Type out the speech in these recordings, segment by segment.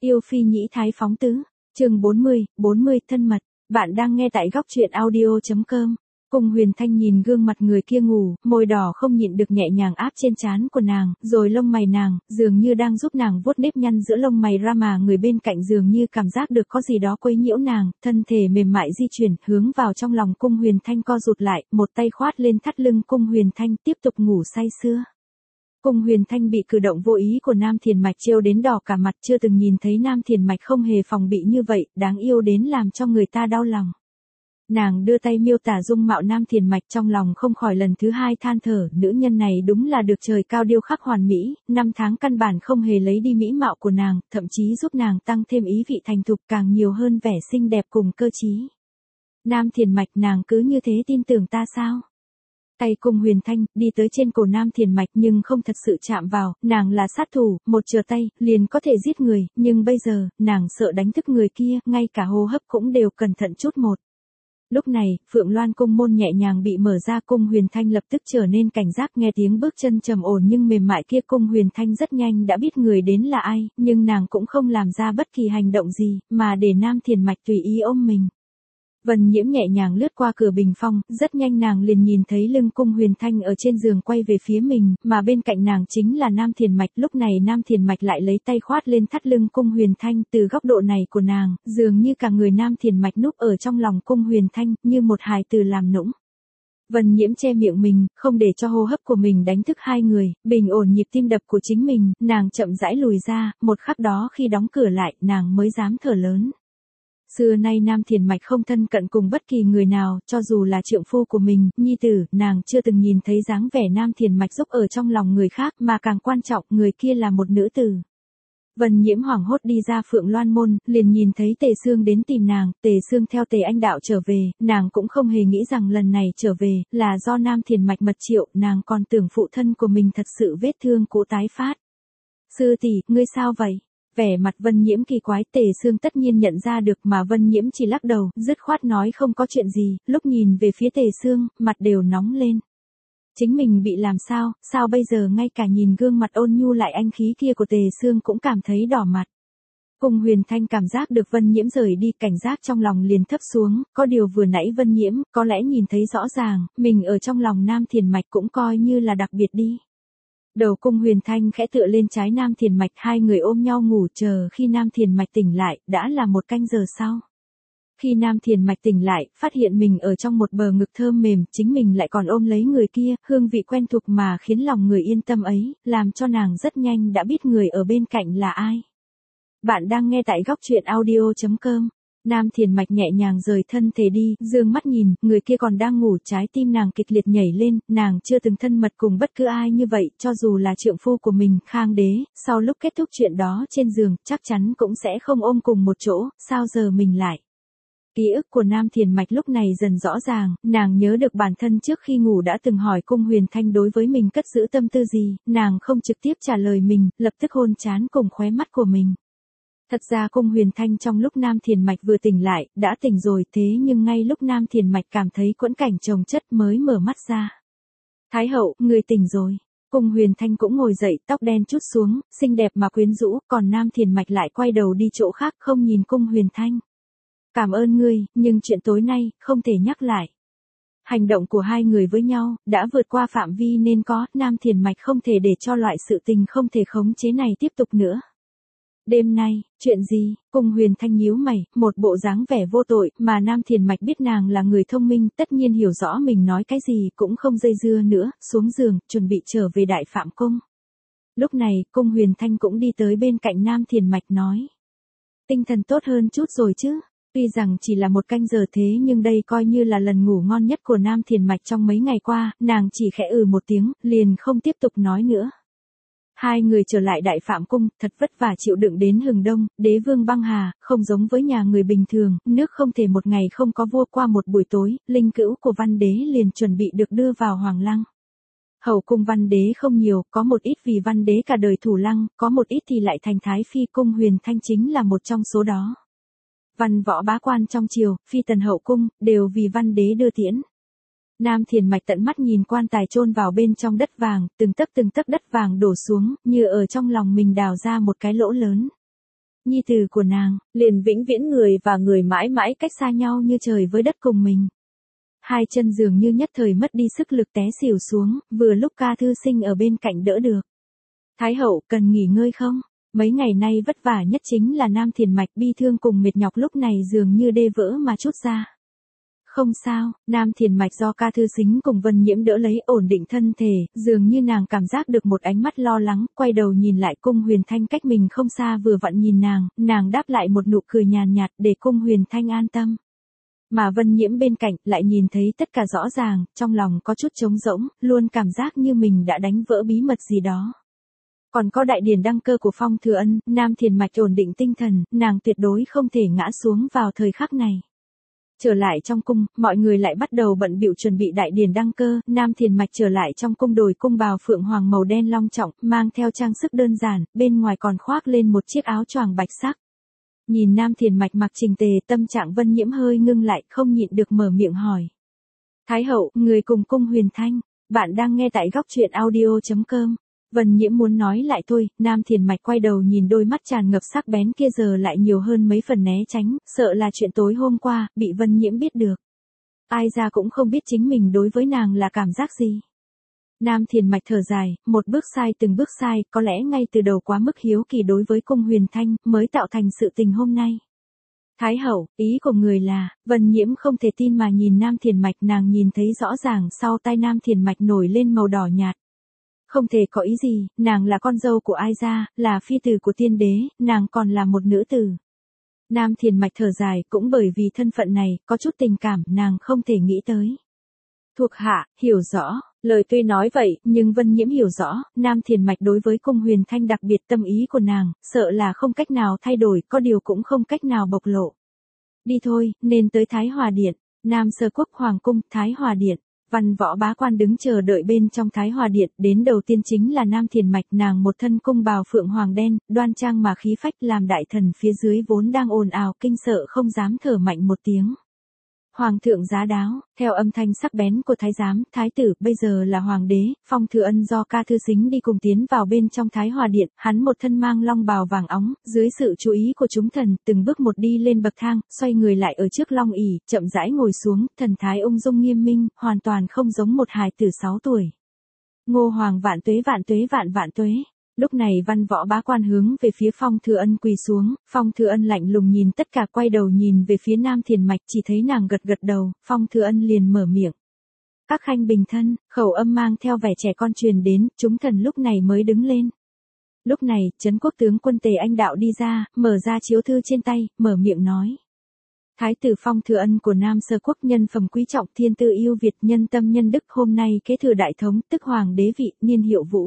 Yêu phi nhĩ thái phóng tứ, chương 40 thân mật, bạn đang nghe tại góc truyện audio.com. Cung Huyền Thanh nhìn gương mặt người kia ngủ, môi đỏ không nhịn được nhẹ nhàng áp trên trán của nàng, rồi lông mày nàng, dường như đang giúp nàng vuốt nếp nhăn giữa lông mày ra mà người bên cạnh dường như cảm giác được có gì đó quấy nhiễu nàng, thân thể mềm mại di chuyển, hướng vào trong lòng Cung Huyền Thanh co rụt lại, một tay khoát lên thắt lưng Cung Huyền Thanh tiếp tục ngủ say sưa. Cung Huyền Thanh bị cử động vô ý của Nam Thiền Mạch trêu đến đỏ cả mặt, chưa từng nhìn thấy Nam Thiền Mạch không hề phòng bị như vậy, đáng yêu đến làm cho người ta đau lòng. Nàng đưa tay miêu tả dung mạo Nam Thiền Mạch, trong lòng không khỏi lần thứ hai than thở, nữ nhân này đúng là được trời cao điêu khắc hoàn mỹ, 5 tháng căn bản không hề lấy đi mỹ mạo của nàng, thậm chí giúp nàng tăng thêm ý vị thành thục, càng nhiều hơn vẻ xinh đẹp cùng cơ trí. Nam Thiền Mạch, nàng cứ như thế tin tưởng ta sao? Tay Cung Huyền Thanh đi tới trên cổ Nam Thiền Mạch nhưng không thật sự chạm vào, nàng là sát thủ, một trở tay liền có thể giết người, nhưng bây giờ, nàng sợ đánh thức người kia, ngay cả hô hấp cũng đều cẩn thận chút một. Lúc này, Phượng Loan cung môn nhẹ nhàng bị mở ra, Cung Huyền Thanh lập tức trở nên cảnh giác, nghe tiếng bước chân trầm ổn nhưng mềm mại kia, Cung Huyền Thanh rất nhanh đã biết người đến là ai, nhưng nàng cũng không làm ra bất kỳ hành động gì, mà để Nam Thiền Mạch tùy ý ôm mình. Vân Nhiễm nhẹ nhàng lướt qua cửa bình phong, rất nhanh nàng liền nhìn thấy lưng Cung Huyền Thanh ở trên giường quay về phía mình, mà bên cạnh nàng chính là Nam Thiền Mạch. Lúc này Nam Thiền Mạch lại lấy tay khoát lên thắt lưng Cung Huyền Thanh, từ góc độ này của nàng, dường như cả người Nam Thiền Mạch núp ở trong lòng Cung Huyền Thanh, như một hài tử làm nũng. Vân Nhiễm che miệng mình, không để cho hô hấp của mình đánh thức hai người, bình ổn nhịp tim đập của chính mình, nàng chậm rãi lùi ra, một khắc đó khi đóng cửa lại, nàng mới dám thở lớn. Xưa nay Nam Thiền Mạch không thân cận cùng bất kỳ người nào, cho dù là trượng phu của mình, nhi tử, nàng chưa từng nhìn thấy dáng vẻ Nam Thiền Mạch giúp ở trong lòng người khác, mà càng quan trọng, người kia là một nữ tử. Vân Nhiễm hoảng hốt đi ra Phượng Loan môn, liền nhìn thấy Tề Sương đến tìm nàng, Tề Sương theo Tề Anh Đạo trở về, nàng cũng không hề nghĩ rằng lần này trở về, là do Nam Thiền Mạch mật triệu, nàng còn tưởng phụ thân của mình thật sự vết thương cũ tái phát. Sư tỷ, ngươi sao vậy? Vẻ mặt Vân Nhiễm kỳ quái, Tề Sương tất nhiên nhận ra được mà Vân Nhiễm chỉ lắc đầu, dứt khoát nói không có chuyện gì, lúc nhìn về phía Tề Sương, mặt đều nóng lên. Chính mình bị làm sao, sao bây giờ ngay cả nhìn gương mặt ôn nhu lại anh khí kia của Tề Sương cũng cảm thấy đỏ mặt. Cung Huyền Thanh cảm giác được Vân Nhiễm rời đi, cảnh giác trong lòng liền thấp xuống, có điều vừa nãy Vân Nhiễm, có lẽ nhìn thấy rõ ràng, mình ở trong lòng Nam Thiền Mạch cũng coi như là đặc biệt đi. Đầu Cung Huyền Thanh khẽ tựa lên trái Nam Thiền Mạch, hai người ôm nhau ngủ, chờ khi Nam Thiền Mạch tỉnh lại, đã là 1 canh giờ sau. Khi Nam Thiền Mạch tỉnh lại, phát hiện mình ở trong một bờ ngực thơm mềm, chính mình lại còn ôm lấy người kia, hương vị quen thuộc mà khiến lòng người yên tâm ấy, làm cho nàng rất nhanh đã biết người ở bên cạnh là ai. Bạn đang nghe tại góc truyện audio.com. Nam Thiền Mạch nhẹ nhàng rời thân thể đi, dương mắt nhìn, người kia còn đang ngủ, trái tim nàng kịch liệt nhảy lên, nàng chưa từng thân mật cùng bất cứ ai như vậy, cho dù là trượng phu của mình, Khang Đế, sau lúc kết thúc chuyện đó trên giường, chắc chắn cũng sẽ không ôm cùng một chỗ, sao giờ mình lại. Ký ức của Nam Thiền Mạch lúc này dần rõ ràng, nàng nhớ được bản thân trước khi ngủ đã từng hỏi Cung Huyền Thanh đối với mình cất giữ tâm tư gì, nàng không trực tiếp trả lời mình, lập tức hôn trán cùng khóe mắt của mình. Thật ra Cung Huyền Thanh trong lúc Nam Thiền Mạch vừa tỉnh lại, đã tỉnh rồi, thế nhưng ngay lúc Nam Thiền Mạch cảm thấy quẫn cảnh chồng chất mới mở mắt ra. Thái hậu, người tỉnh rồi. Cung Huyền Thanh cũng ngồi dậy, tóc đen trút xuống, xinh đẹp mà quyến rũ, còn Nam Thiền Mạch lại quay đầu đi chỗ khác, không nhìn Cung Huyền Thanh. Cảm ơn ngươi, nhưng chuyện tối nay, không thể nhắc lại. Hành động của hai người với nhau, đã vượt qua phạm vi nên có, Nam Thiền Mạch không thể để cho loại sự tình không thể khống chế này tiếp tục nữa. Đêm nay, chuyện gì? Cung Huyền Thanh nhíu mày, một bộ dáng vẻ vô tội, mà Nam Thiền Mạch biết nàng là người thông minh, tất nhiên hiểu rõ mình nói cái gì, cũng không dây dưa nữa, xuống giường, chuẩn bị trở về Đại Phạm Cung. Lúc này, Cung Huyền Thanh cũng đi tới bên cạnh Nam Thiền Mạch nói. Tinh thần tốt hơn chút rồi chứ? Tuy rằng chỉ là 1 canh giờ thế nhưng đây coi như là lần ngủ ngon nhất của Nam Thiền Mạch trong mấy ngày qua, nàng chỉ khẽ một tiếng, liền không tiếp tục nói nữa. Hai người trở lại Đại Phạm Cung, thật vất vả chịu đựng đến hừng đông, đế vương băng hà, không giống với nhà người bình thường, nước không thể một ngày không có vua, qua một buổi tối, linh cữu của Văn Đế liền chuẩn bị được đưa vào Hoàng Lăng. Hậu cung Văn Đế không nhiều, có một ít vì Văn Đế cả đời thủ lăng, có một ít thì lại thành Thái Phi. Cung Huyền Thanh chính là một trong số đó. Văn võ bá quan trong triều, phi tần hậu cung, đều vì Văn Đế đưa tiễn. Nam Thiền Mạch tận mắt nhìn quan tài chôn vào bên trong đất vàng, từng tấc đất vàng đổ xuống, như ở trong lòng mình đào ra một cái lỗ lớn. Nhi tử của nàng, liền vĩnh viễn người và người mãi mãi cách xa nhau như trời với đất cùng mình. Hai chân dường như nhất thời mất đi sức lực té xỉu xuống, vừa lúc Ca Thư Sinh ở bên cạnh đỡ được. Thái hậu, cần nghỉ ngơi không? Mấy ngày nay vất vả nhất chính là Nam Thiền Mạch, bi thương cùng mệt nhọc lúc này dường như đê vỡ mà trút ra. Không sao, Nam Thiền Mạch do Ca Thư Sính cùng Vân Nhiễm đỡ lấy ổn định thân thể, dường như nàng cảm giác được một ánh mắt lo lắng, quay đầu nhìn lại Cung Huyền Thanh cách mình không xa vừa vặn nhìn nàng đáp lại một nụ cười nhàn nhạt để Cung Huyền Thanh an tâm. Mà Vân Nhiễm bên cạnh lại nhìn thấy tất cả rõ ràng, trong lòng có chút trống rỗng, luôn cảm giác như mình đã đánh vỡ bí mật gì đó. Còn có đại điển đăng cơ của Phong Thừa Ân, Nam Thiền Mạch ổn định tinh thần, nàng tuyệt đối không thể ngã xuống vào thời khắc này. Trở lại trong cung, mọi người lại bắt đầu bận bịu chuẩn bị đại điển đăng cơ, Nam Thiền Mạch trở lại trong cung đổi cung bào phượng hoàng màu đen long trọng, mang theo trang sức đơn giản, bên ngoài còn khoác lên một chiếc áo choàng bạch sắc. Nhìn Nam Thiền Mạch mặc chỉnh tề, tâm trạng Vân Nhiễm hơi ngưng lại, không nhịn được mở miệng hỏi. Thái hậu, người cùng Cung Huyền Thanh, bạn đang nghe tại góc truyện audio.com. Vân Nhiễm muốn nói lại thôi, Nam Thiền Mạch quay đầu nhìn đôi mắt tràn ngập sắc bén kia giờ lại nhiều hơn mấy phần né tránh, sợ là chuyện tối hôm qua, bị Vân Nhiễm biết được. Ai ra cũng không biết chính mình đối với nàng là cảm giác gì. Nam Thiền Mạch thở dài, một bước sai từng bước sai, có lẽ ngay từ đầu quá mức hiếu kỳ đối với Cung Huyền Thanh, mới tạo thành sự tình hôm nay. Thái hậu, ý của người là, Vân Nhiễm không thể tin mà nhìn Nam Thiền Mạch, nàng nhìn thấy rõ ràng sau tai Nam Thiền Mạch nổi lên màu đỏ nhạt. Không thể có ý gì, nàng là con dâu của ai gia, là phi tử của tiên đế, nàng còn là một nữ tử. Nam Thiền Mạch thở dài, cũng bởi vì thân phận này, có chút tình cảm, nàng không thể nghĩ tới. Thuộc hạ, hiểu rõ, lời tuy nói vậy, nhưng Vân Nhiễm hiểu rõ, Nam Thiền Mạch đối với Cung Huyền Thanh đặc biệt tâm ý của nàng, sợ là không cách nào thay đổi, có điều cũng không cách nào bộc lộ. Đi thôi, nên tới Thái Hòa Điện, Nam Sơ Quốc Hoàng Cung, Thái Hòa Điện. Văn Võ bá quan đứng chờ đợi bên trong Thái Hòa Điện, đến đầu tiên chính là Nam Thiền Mạch, nàng một thân cung bào phượng hoàng đen, đoan trang mà khí phách, làm đại thần phía dưới vốn đang ồn ào kinh sợ không dám thở mạnh một tiếng. Hoàng thượng giá đáo, theo âm thanh sắc bén của thái giám, thái tử, bây giờ là hoàng đế, Phong Thừa Ân do Ca Thư Sính đi cùng tiến vào bên trong Thái Hòa Điện, hắn một thân mang long bào vàng óng, dưới sự chú ý của chúng thần, từng bước một đi lên bậc thang, xoay người lại ở trước long ỷ, chậm rãi ngồi xuống, thần thái ung dung nghiêm minh, hoàn toàn không giống một hài tử 6 tuổi. Ngô Hoàng vạn tuế vạn tuế vạn vạn tuế. Lúc này văn võ bá quan hướng về phía Phong Thừa Ân quỳ xuống, Phong Thừa Ân lạnh lùng nhìn tất cả, quay đầu nhìn về phía Nam Thiền Mạch, chỉ thấy nàng gật gật đầu, Phong Thừa Ân liền mở miệng. Các khanh bình thân, khẩu âm mang theo vẻ trẻ con truyền đến, chúng thần lúc này mới đứng lên. Lúc này, Trấn Quốc tướng quân Tề Anh Đạo đi ra, mở ra chiếu thư trên tay, mở miệng nói. Thái tử Phong Thừa Ân của Nam Sơ Quốc, nhân phẩm quý trọng, thiên tư yêu Việt, nhân tâm nhân đức, hôm nay kế thừa đại thống, tức hoàng đế vị, niên hiệu Vũ.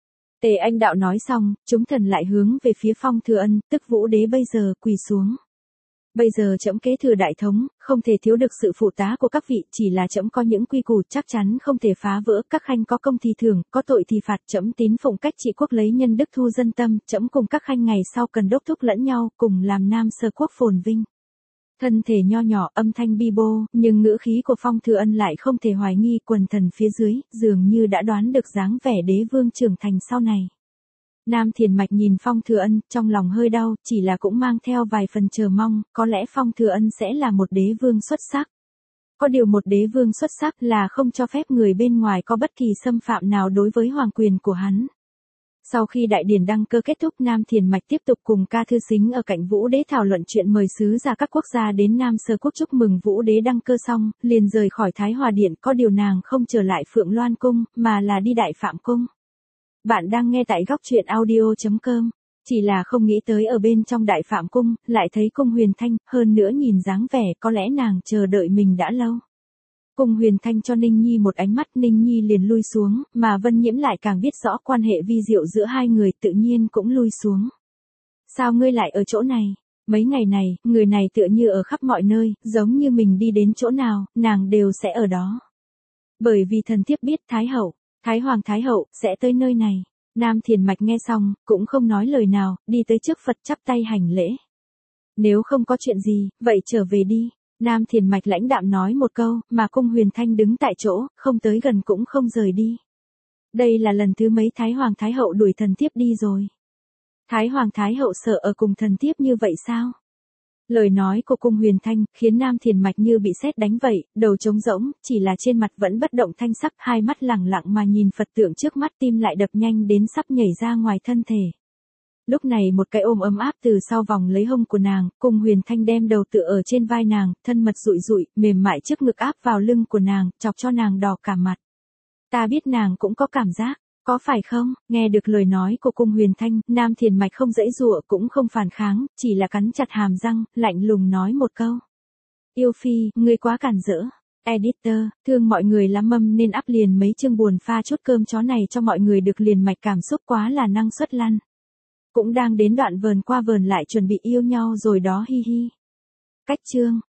Tề Anh Đạo nói xong, chúng thần lại hướng về phía Phong Thừa Ân, tức Vũ đế bây giờ, quỳ xuống. Bây giờ trẫm kế thừa đại thống, không thể thiếu được sự phụ tá của các vị, chỉ là trẫm có những quy củ chắc chắn không thể phá vỡ, các khanh có công thì thưởng, có tội thì phạt, trẫm tín phụng cách trị quốc lấy nhân đức thu dân tâm, trẫm cùng các khanh ngày sau cần đốc thúc lẫn nhau, cùng làm Nam Sơ Quốc phồn vinh. Thân thể nho nhỏ, âm thanh bi bô, nhưng ngữ khí của Phong Thừa Ân lại không thể hoài nghi, quần thần phía dưới, dường như đã đoán được dáng vẻ đế vương trưởng thành sau này. Nam Thiền Mạch nhìn Phong Thừa Ân, trong lòng hơi đau, chỉ là cũng mang theo vài phần chờ mong, có lẽ Phong Thừa Ân sẽ là một đế vương xuất sắc. Có điều một đế vương xuất sắc là không cho phép người bên ngoài có bất kỳ xâm phạm nào đối với hoàng quyền của hắn. Sau khi đại điển đăng cơ kết thúc, Nam Thiền Mạch tiếp tục cùng Ca Thư Sính ở cạnh Vũ đế thảo luận chuyện mời sứ giả các quốc gia đến Nam Sơ Quốc chúc mừng Vũ đế đăng cơ xong, liền rời khỏi Thái Hòa Điện, có điều nàng không trở lại Phượng Loan Cung, mà là đi Đại Phạm Cung. Bạn đang nghe tại góc truyện audio.com, chỉ là không nghĩ tới ở bên trong Đại Phạm Cung, lại thấy Cung Huyền Thanh, hơn nữa nhìn dáng vẻ có lẽ nàng chờ đợi mình đã lâu. Cung Huyền Thanh cho Ninh Nhi một ánh mắt, Ninh Nhi liền lui xuống, mà Vân Nhiễm lại càng biết rõ quan hệ vi diệu giữa hai người, tự nhiên cũng lui xuống. Sao ngươi lại ở chỗ này? Mấy ngày này, người này tựa như ở khắp mọi nơi, giống như mình đi đến chỗ nào, nàng đều sẽ ở đó. Bởi vì thần thiếp biết Thái Hậu, Thái Hoàng Thái Hậu, sẽ tới nơi này. Nam Thiền Mạch nghe xong, cũng không nói lời nào, đi tới trước Phật chắp tay hành lễ. Nếu không có chuyện gì, vậy trở về đi. Nam Thiền Mạch lãnh đạm nói một câu, mà Cung Huyền Thanh đứng tại chỗ, không tới gần cũng không rời đi. Đây là lần thứ mấy Thái Hoàng Thái Hậu đuổi thần thiếp đi rồi. Thái Hoàng Thái Hậu sợ ở cùng thần thiếp như vậy sao? Lời nói của Cung Huyền Thanh khiến Nam Thiền Mạch như bị sét đánh vậy, đầu trống rỗng, chỉ là trên mặt vẫn bất động thanh sắc, hai mắt lẳng lặng mà nhìn Phật tượng trước mắt, tim lại đập nhanh đến sắp nhảy ra ngoài thân thể. Lúc này một cái ôm ấm áp từ sau vòng lấy hông của nàng, Cung Huyền Thanh đem đầu tựa ở trên vai nàng, thân mật dụi dụi, mềm mại trước ngực áp vào lưng của nàng, chọc cho nàng đỏ cả mặt. Ta biết nàng cũng có cảm giác, có phải không? Nghe được lời nói của Cung Huyền Thanh, Nam Thiền Mạch không giãy giụa cũng không phản kháng, chỉ là cắn chặt hàm răng, lạnh lùng nói một câu. Yêu phi, ngươi quá cản rỡ. Editor, thương mọi người lắm mâm nên up liền mấy chương buồn pha chút cơm chó này cho mọi người được liền mạch cảm xúc quá là năng suất lăn. Cũng đang đến đoạn vờn qua vờn lại chuẩn bị yêu nhau rồi đó hi hi. Cách chương.